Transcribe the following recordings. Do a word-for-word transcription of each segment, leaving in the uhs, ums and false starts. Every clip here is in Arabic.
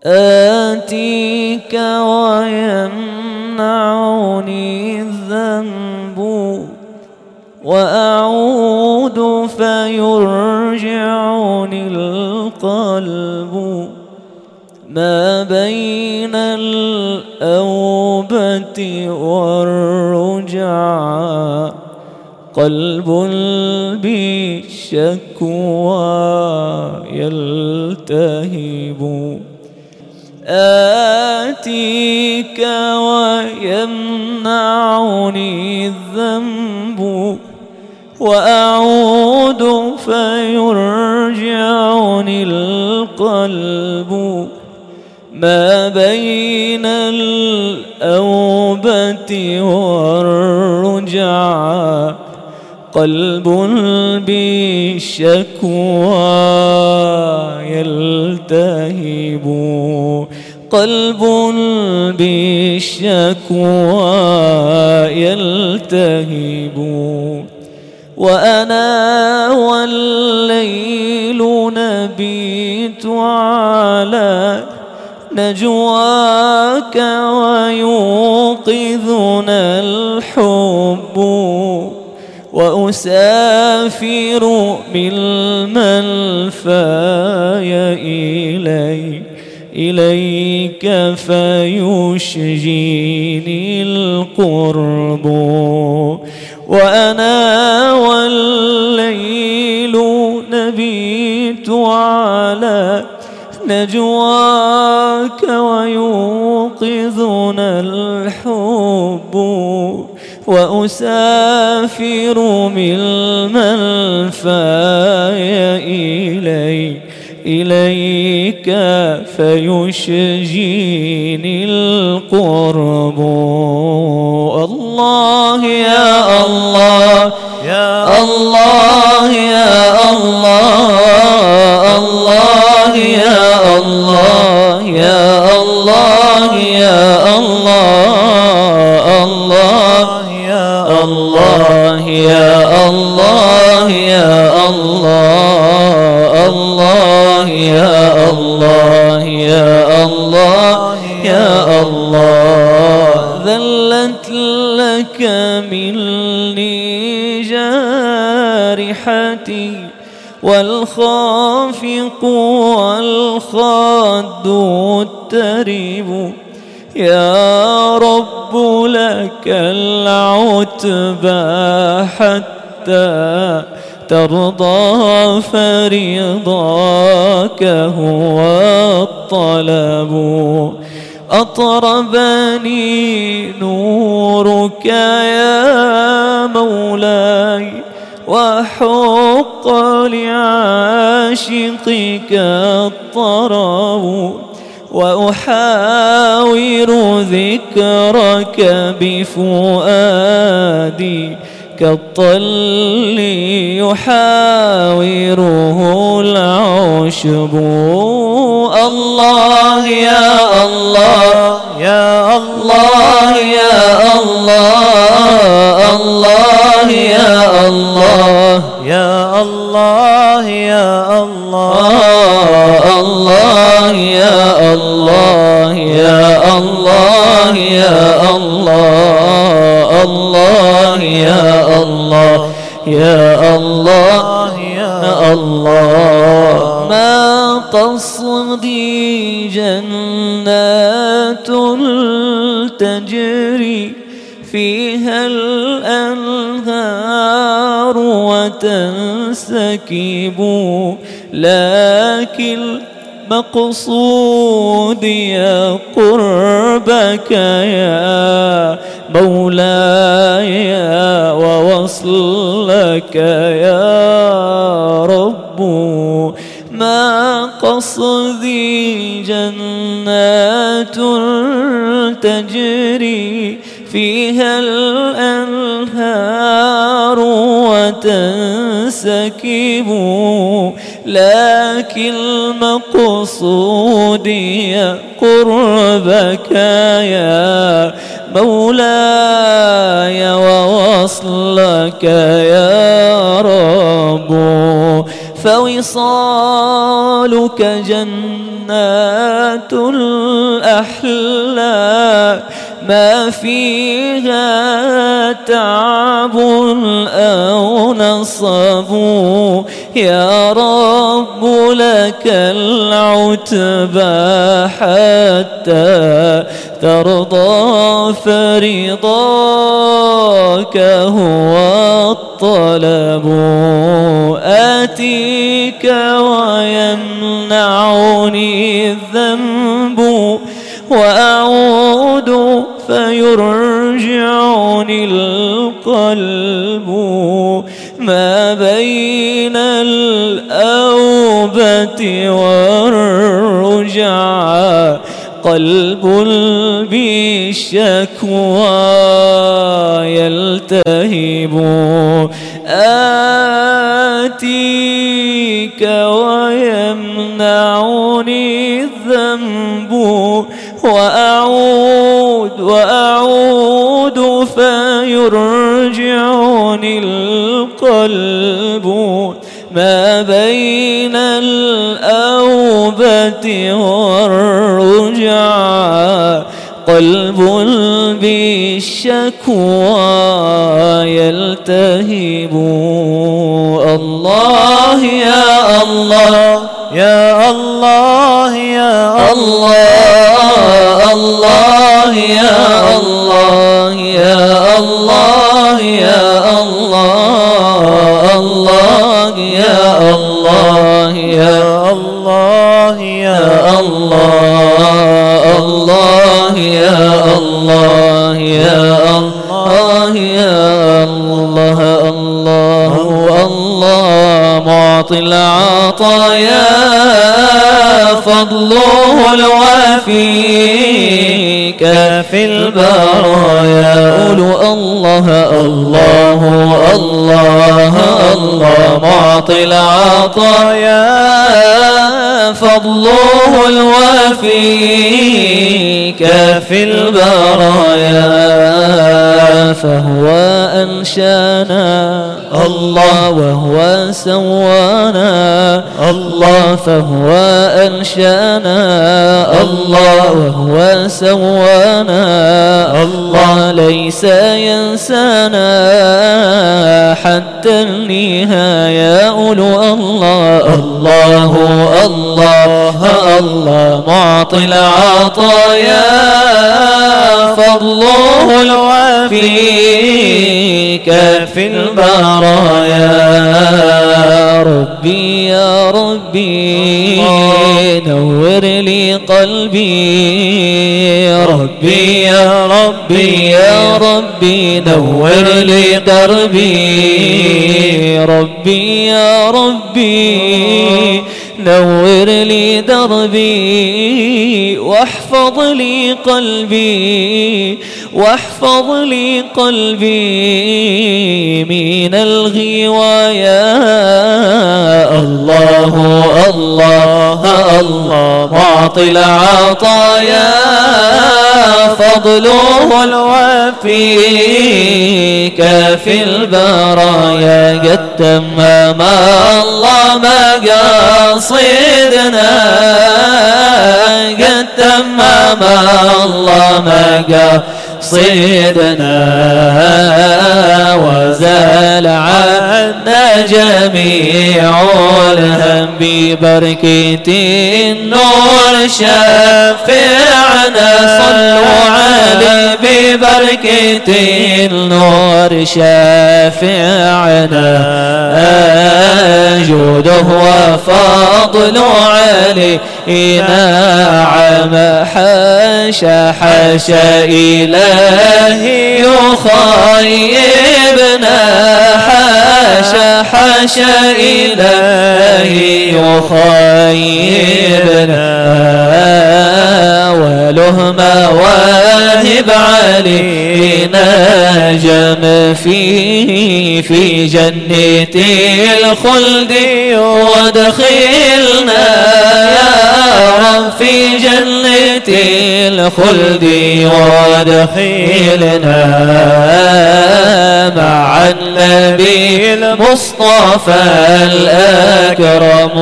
آتيك ويمنعني الذنب وأعود فيرجعني القلب ما بين الأوبة والرجعى قلب بالشكوى يلتهب آتيك ويمنعني الذنب وأعود فيرجعني القلب ما بين الأوبة والرجعى قلب بالشكوى يلتهب قلب بالشكوى يلتهب وأنا والليل نبيت على نجواك ويوقظنا الحب وأسافر بالمنفاي إليك إليك فيشجيني القرب وأنا والليل نبيت على نجواك ويوقظنا الحب وأسافر بالمنفاي إليك إليك فيشجيني القرب الله يا الله يا الله يا الله الله يا الله يا الله يا الله الله يا الله يا الله يا الله الله يا الله يا الله يا الله ذلت لك مني جارحتي والخافق والخد الترب يا رب لك العتبى حتى ترضى فرضاك هو الطلب أطربني نورك يا مولاي وحق لعاشقك الطرب وأحاور ذكرك بفؤادي كالطل يحاوره العشب الله يا الله يا الله يا الله الله يا الله يا الله يا الله الله يا الله يا الله يا الله الله يا الله يا الله يا الله ما تصدي جنات تجري فيها الأنهار وتنسكب لكن مقصودي قربك يا مولاي ووصلك يا رب ما قصدي جنات تجري فيها الأنهار وتنسكب لكن مقصودي قربك يا مولاي ووصلك يا رب فوصالك جنات الأحلام ما فيها تعب أو نصب يا رب لك العتبى حتى ترضى فرضاك هو الطلب آتيك ويمنعني الذنب وأعود فيرجعني القلب ما بين الأوبة والرجعى قلب بالشكوى يلتهب آتيك ويمنعني الذنب وأعود وأعود فيرجعني القلب ما بين الأوبة والرجعى قلب بالشكوى يلتهب الله يا الله يا الله يا الله الله يا الله يا الله يا الله الله يا الله يا الله يا الله الله يا الله يا الله يا الله الله الله معطي العطايا فضله الوافي كافي البرايا قولوا الله الله الله الله معطي العطايا فضله الوافي كافي البرايا فهو أنشانا الله وهو سوانا الله فهو أنشانا الله وهو سوانا الله ليس ينسانا حتى النهاية أولو الله الله الله الله معطي العطايا فضله الوافي كافي البرايا ربي يا ربي نور لي قلبي ربي يا ربي يا ربي نور لي دربي ربي يا ربي نور لي دربي واحفظ لي قلبي واحفظ لي قلبي من الغوايا الله الله الله معطي العطايا فضله الوافي كافي البرايا قد تمم الله مقاصدنا قد تمم الله مقاصدنا وزال عنا جميع الهم ببركة النور شفعنا صلوا عليه ببركة النور شفعنا جوده وفضله علينا عم حاشا حاشا إلهي يخيبنا حاشا حاشا إلهي يخيبنا وله مواهب علينا نجم فيه في جنة الخلد وادخلنا يا رب في جنة الخلد وادخلنا مع النبي المصطفى الأكرم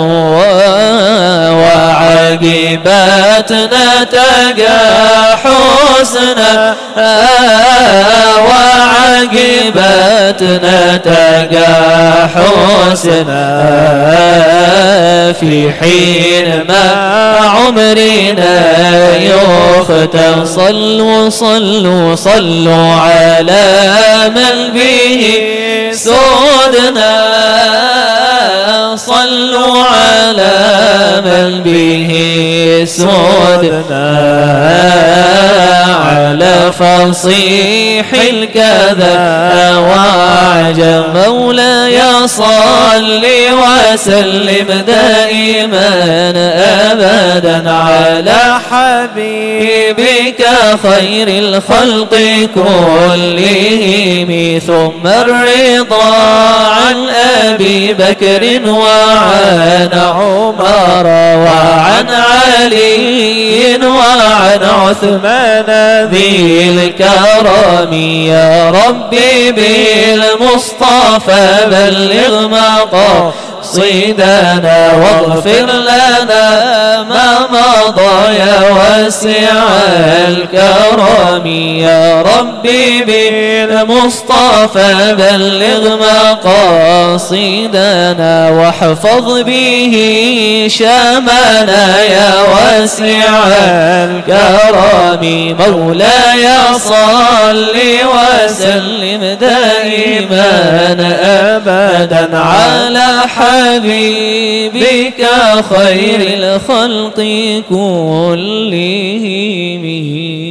وعاقبتنا تلقى حسنا وعاقبتنا تلقى حسنا في حين ما عمرنا يختم. صلوا صلوا صلوا على من به سودنا صلوا على من به سودنا على فصيح الكذا وعجم. مولاي صل وسلم دائما أبدا على حبيبك خير الخلق كلهم. ثم الرضا عن أبي بكر وعن عمر وعن علي وعن عثمان ذي الكرم. يا ربي بالمصطفى بلغ مقاصدنا واغفر لنا ما مضى يا واسع الكرم. يا ربي بالمصطفى بلغ مقاصدنا واحفظ به شامنا يا واسع الكرم. مولاي صل وسلم دائما أبدا على حبيبك خير الخلق كلهم.